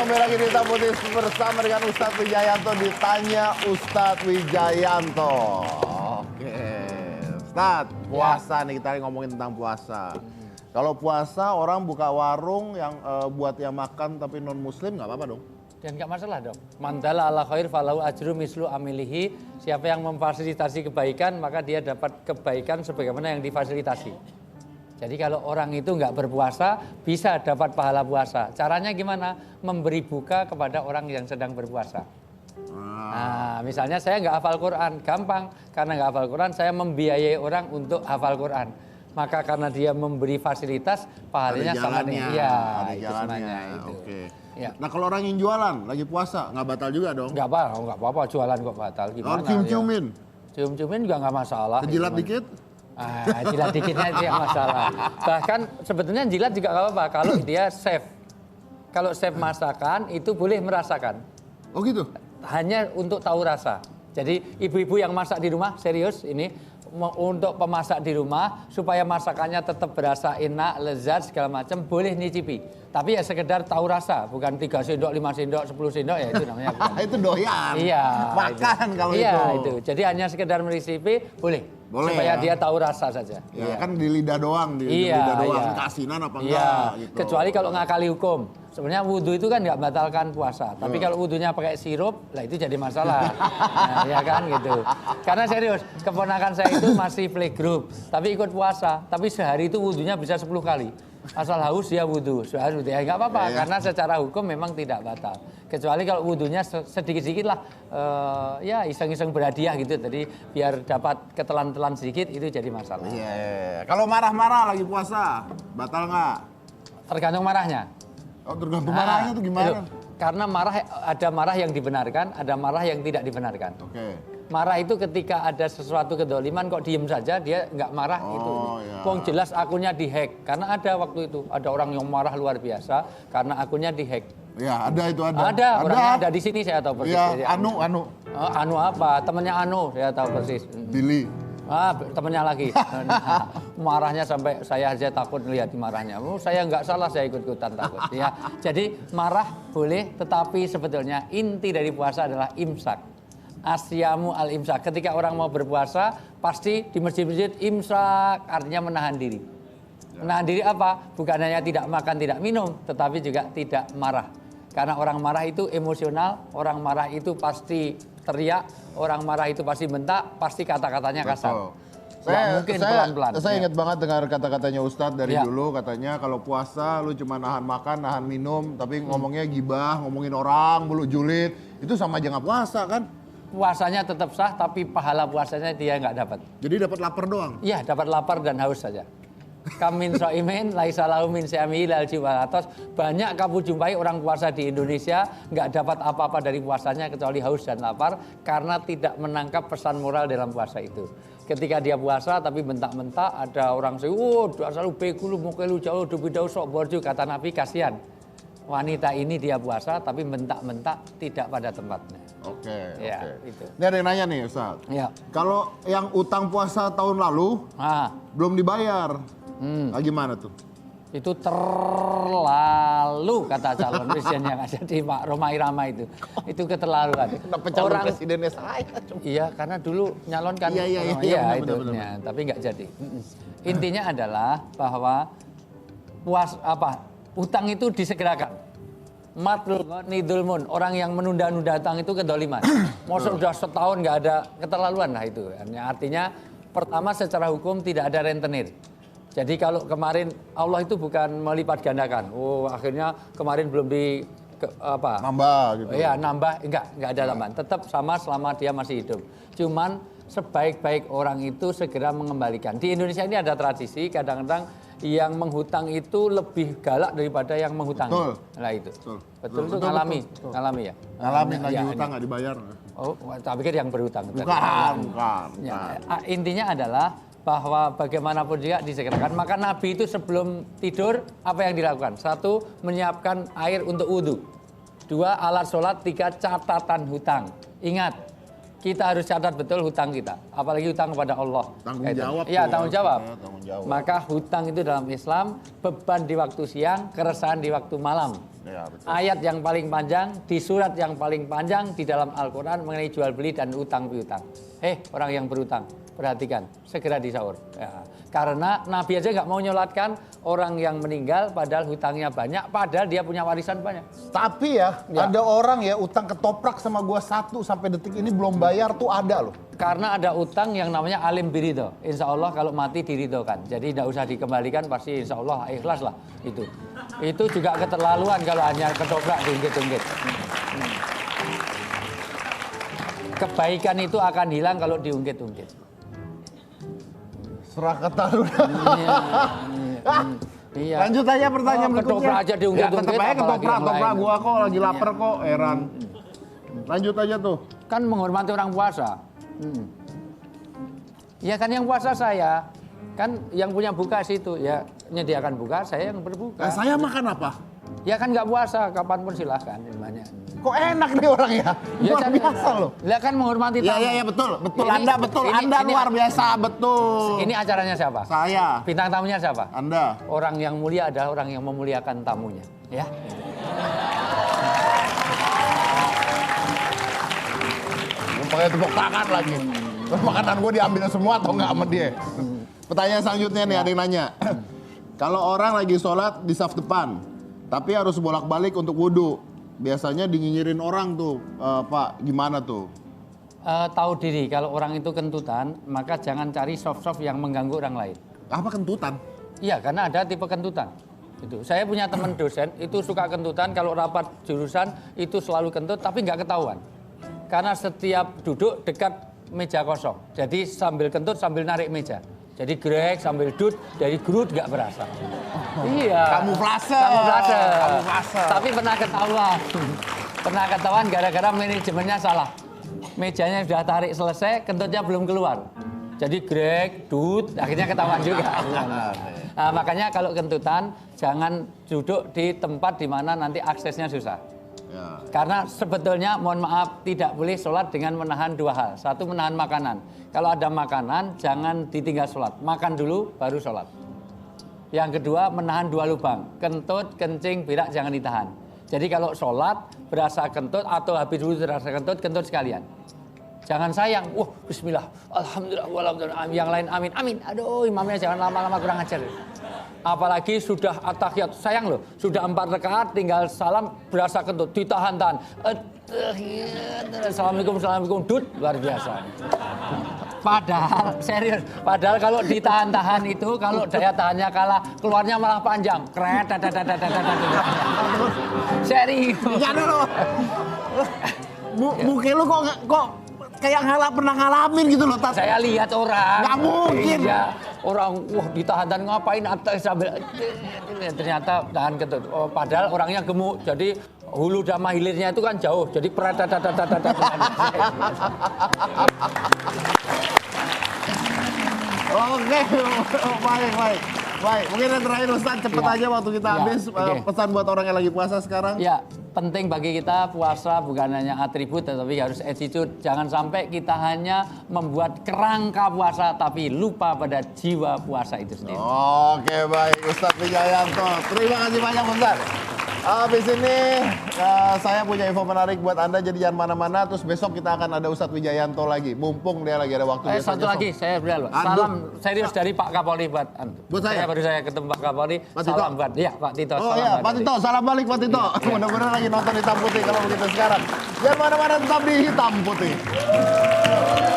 kembali lagi di Hitam Putih bersama dengan Ustadz Wijayanto di Tanya Ustadz Wijayanto. Oke, Ustadz, puasa nih, kita ngomongin tentang puasa. Kalau puasa orang buka warung yang buat yang makan tapi non muslim nggak apa-apa dong? Dan nggak masalah dong. Mandala ala khair falahu ajru mislu amilihi. Siapa yang memfasilitasi kebaikan maka dia dapat kebaikan sebagaimana yang difasilitasi. Jadi kalau orang itu nggak berpuasa bisa dapat pahala puasa. Caranya gimana? Memberi buka kepada orang yang sedang berpuasa. Nah, misalnya saya nggak hafal Quran, gampang. Karena nggak hafal Quran, saya membiayai orang untuk hafal Quran. Maka karena dia memberi fasilitas, pahalanya sama dengan Iya, itu semuanya. Itu. Oke. Ya. Nah kalau orang yang jualan lagi puasa nggak batal juga dong? Nggak apa-apa, jualan kok batal. Gimana? Cium-ciumin? Ya? Cium-ciumin juga nggak masalah. Jilat dikit? Jilat dikitnya itu yang masalah. Bahkan sebetulnya jilat juga nggak apa-apa kalau dia chef. Kalau chef masakan itu boleh merasakan. Oh gitu? Hanya untuk tahu rasa. Jadi ibu-ibu yang masak di rumah, serius ini untuk pemasak di rumah supaya masakannya tetap berasa enak, lezat segala macam, boleh nyicipi. Tapi ya sekedar tahu rasa, bukan 3 sendok, 5 sendok, 10 sendok ya itu namanya bukan. Itu doyan. Iya. Makan itu. kalau iya, itu. itu. Jadi hanya sekedar menyicipi boleh. Boleh supaya ya? dia tahu rasa saja. Ya iya. kan di lidah doang, di lidah doang, kasinan apa enggak gitu. Kecuali kalau ngakali hukum. Sebenarnya wudhu itu kan nggak batalkan puasa. Tapi kalau wudhunya pakai sirup, lah itu jadi masalah. Nah, ya kan gitu. Karena serius, keponakan saya itu masih playgroup, tapi ikut puasa. Tapi sehari itu wudhunya bisa 10 kali. Asal haus dia wudhu, sehari ya nggak apa-apa. Karena secara hukum memang tidak batal. Kecuali kalau wudhunya sedikit-sedikit lah, ya iseng-iseng berhadiah gitu. Jadi biar dapat ketelan-telan sedikit itu jadi masalah. Iya. Kalau marah-marah lagi puasa, batal nggak? Tergantung marahnya. Oh, tergantung marahnya tuh gimana? Karena ada marah yang dibenarkan, ada marah yang tidak dibenarkan. Oke. Marah itu ketika ada sesuatu kedoliman kok diem saja, dia nggak marah itu. Iya. Wong jelas akunnya dihack. Karena ada waktu itu, ada orang yang marah luar biasa karena akunnya dihack. Ya, ada itu ada. Ada, orangnya ada di sini saya tahu persis. Iya, Anu. Anu apa? Temannya Anu, saya tahu persis. Billy. Temannya lagi. Marahnya sampai saya aja takut melihat marahnya. Saya nggak salah, saya ikut-ikutan takut. Ya. Jadi marah boleh, tetapi sebetulnya inti dari puasa adalah imsak. Asyamu al-imsak. Ketika orang mau berpuasa, pasti di masjid-masjid imsak, artinya menahan diri. Menahan diri apa? Bukan hanya tidak makan, tidak minum, tetapi juga tidak marah. Karena orang marah itu emosional, orang marah itu pasti teriak, orang marah itu pasti bentak, pasti kata-katanya kasar. Mungkin pelan-pelan. Saya ingat banget dengar kata-katanya Ustadz dari dulu, katanya kalau puasa lu cuma nahan makan, nahan minum, tapi ngomongnya gibah, ngomongin orang, bulu julid, itu sama aja nggak puasa kan? Puasanya tetap sah, tapi pahala puasanya dia nggak dapat. Jadi dapat lapar doang? Iya, dapat lapar dan haus saja. Kamin so'imin, laisalahu min syamihi lal jiwalatos. Banyak kamu jumpai orang puasa di Indonesia nggak dapat apa-apa dari puasanya kecuali haus dan lapar karena tidak menangkap pesan moral dalam puasa itu. Ketika dia puasa tapi bentak-bentak, ada orang dasar lu bekulu mukelu jauh dubidau sok borju, kata Nabi, kasihan. Wanita ini dia puasa tapi bentak-bentak tidak pada tempatnya. Oke. Itu. Ini ada yang nanya nih Ustaz. Ya. Kalau yang utang puasa tahun lalu belum dibayar, gimana tuh? Itu terlalu, kata calon presiden yang ada di Pak Roma Irama itu. Itu keterlaluan. Kenapa calon presidennya saya? Iya, karena dulu nyalonkan. Iya, benar. Tapi nggak jadi. Intinya adalah bahwa utang itu disegerakan. Matlul nidulmun, orang yang menunda-nunda utang itu kedoliman. Masa udah setahun nggak ada, keterlaluan lah itu. Artinya pertama secara hukum tidak ada rentenir. Jadi kalau kemarin Allah itu bukan melipat gandakan. Akhirnya kemarin belum nambah gitu. Iya, nambah enggak ada tambahan. Tetap sama selama dia masih hidup. Cuman sebaik-baik orang itu segera mengembalikan. Di Indonesia ini ada tradisi kadang-kadang yang menghutang itu lebih galak daripada yang menghutang. Betul. Nah itu. Betul itu ngalami ya. Ngalamin lagi hutang nggak dibayar. Oh, tapi kan yang berhutang. Bukan. Ya, intinya adalah bahwa bagaimanapun juga disegerakan. Maka Nabi itu sebelum tidur apa yang dilakukan? 1, menyiapkan air untuk wudhu. 2, alat sholat. 3, catatan hutang. Ingat, kita harus catat betul hutang kita. Apalagi hutang kepada Allah. Tanggung jawab. Iya, tanggung jawab. Ya, tanggung jawab. Maka hutang itu dalam Islam, beban di waktu siang, keresahan di waktu malam. Ya, betul. Ayat yang paling panjang, di surat yang paling panjang di dalam Al-Quran mengenai jual beli dan utang piutang. Orang yang berutang, perhatikan, segera disaur. Ya. Karena Nabi aja nggak mau nyolatkan orang yang meninggal padahal hutangnya banyak, padahal dia punya warisan banyak. Tapi ya, ada orang ya utang ketoprak sama gua 1 sampai detik ini belum bayar tuh ada loh. Karena ada utang yang namanya alim birido. Insya Allah kalau mati diridokan. Jadi tidak usah dikembalikan, pasti insya Allah ikhlas lah itu. Itu juga keterlaluan kalau hanya ketoprak diungkit-ungkit. Kebaikan itu akan hilang kalau diungkit-ungkit. Serah ketaruhan. Iya. Lanjut aja pertanyaan berikutnya. Ketoprak aja diungkit-ungkit. Ya, tetep aja apalagi yang ketoprak lain. gua kok lagi lapar kok, heran. Lanjut aja tuh. Kan menghormati orang puasa. Ya kan yang puasa saya. Kan yang punya buka situ. Ya menyediakan buka, saya yang berbuka. Saya makan apa? Ya kan nggak puasa, kapanpun silahkan. Namanya. Kok enak nih orang ya? Ya, Luar biasa loh. Lah kan menghormati tamu. Iya betul. Betul Ini- Anda betul. ini- Anda ini- luar biasa betul. Ini acaranya siapa? Saya. Bintang tamunya siapa? Anda. Orang yang mulia adalah orang yang memuliakan tamunya. Ya. Gua pakai tepuk tangan lagi. Makanan gue diambil semua atau enggak sama dia? Pertanyaan selanjutnya nih ada yang nanya. Kalau orang lagi sholat di saf depan, tapi harus bolak-balik untuk wudhu, biasanya dinyinyirin orang tuh, Pak, gimana tuh? Tahu diri kalau orang itu kentutan, maka jangan cari soft-soft yang mengganggu orang lain. Apa kentutan? Iya, karena ada tipe kentutan. Itu. Saya punya teman dosen itu suka kentutan, kalau rapat jurusan itu selalu kentut tapi nggak ketahuan. Karena setiap duduk dekat meja kosong. Jadi sambil kentut sambil narik meja. Jadi grek sambil dud dari gerut nggak berasa. Iya. Kamuflase. Kamuflase. Tapi pernah ketahuan. Pernah ketahuan gara-gara manajemennya salah. Mejanya sudah tarik selesai, kentutnya belum keluar. Jadi grek, dud, akhirnya ketahuan juga. Nah, makanya kalau kentutan jangan duduk di tempat di mana nanti aksesnya susah. Ya. Karena sebetulnya mohon maaf tidak boleh sholat dengan menahan 2 hal. Satu menahan makanan. Kalau ada makanan jangan ditinggal sholat. Makan dulu baru sholat. Yang kedua menahan 2 lubang. Kentut, kencing, berak jangan ditahan. Jadi kalau sholat berasa kentut atau habis dulu terasa kentut, kentut sekalian. Jangan sayang. Wah bismillah. Alhamdulillah. Alhamdulillah. Yang lain amin. Amin. Aduh imamnya jangan lama-lama kurang ajar. Apalagi sudah at-tahiyat, sayang loh, sudah 4 rakaat tinggal salam berasa kentut, ditahan-tahan. Assalamualaikum, assalamualaikum, dud, luar biasa. Padahal, serius, padahal kalau ditahan-tahan itu, kalau daya tahannya kalah, keluarnya malah panjang. Kret, serius. Ya dulu. Muka lu kok kayak pernah ngalamin gitu loh, Tas. Saya lihat orang. Nggak mungkin. Iya, orang wah ditahan-tahan ngapain atau sambil ternyata tahan kentut. Oh, padahal orangnya gemuk. Jadi hulu sama hilirnya itu kan jauh. Jadi Oke, baik. Mungkin yang terakhir Ustaz, cepet Ya. aja waktu kita Ya, habis. oke. Pesan buat orang yang lagi puasa sekarang. Ya, penting bagi kita puasa bukan hanya atribut tetapi harus attitude. Jangan sampai kita hanya membuat kerangka puasa tapi lupa pada jiwa puasa itu sendiri. Oke, baik. Ustaz Wijayanto. Terima kasih banyak, Ustaz. Habis ini saya punya info menarik buat Anda, jadi jangan mana-mana. Terus besok kita akan ada Ustadz Wijayanto lagi. Mumpung dia lagi ada waktu. Satu lagi, saya beri Aduh. salam serius dari Pak Kapolri buat Anda. Buat saya? Baru saya ketemu Pak Kapolri. Pak Tito? Salam buat, iya Pak Tito. Oh salam iya, buat Pak Tito, salam balik Pak Tito. Mudah-mudahan lagi nonton Hitam Putih kalau begitu sekarang. Jangan mana-mana, tetap di Hitam Putih.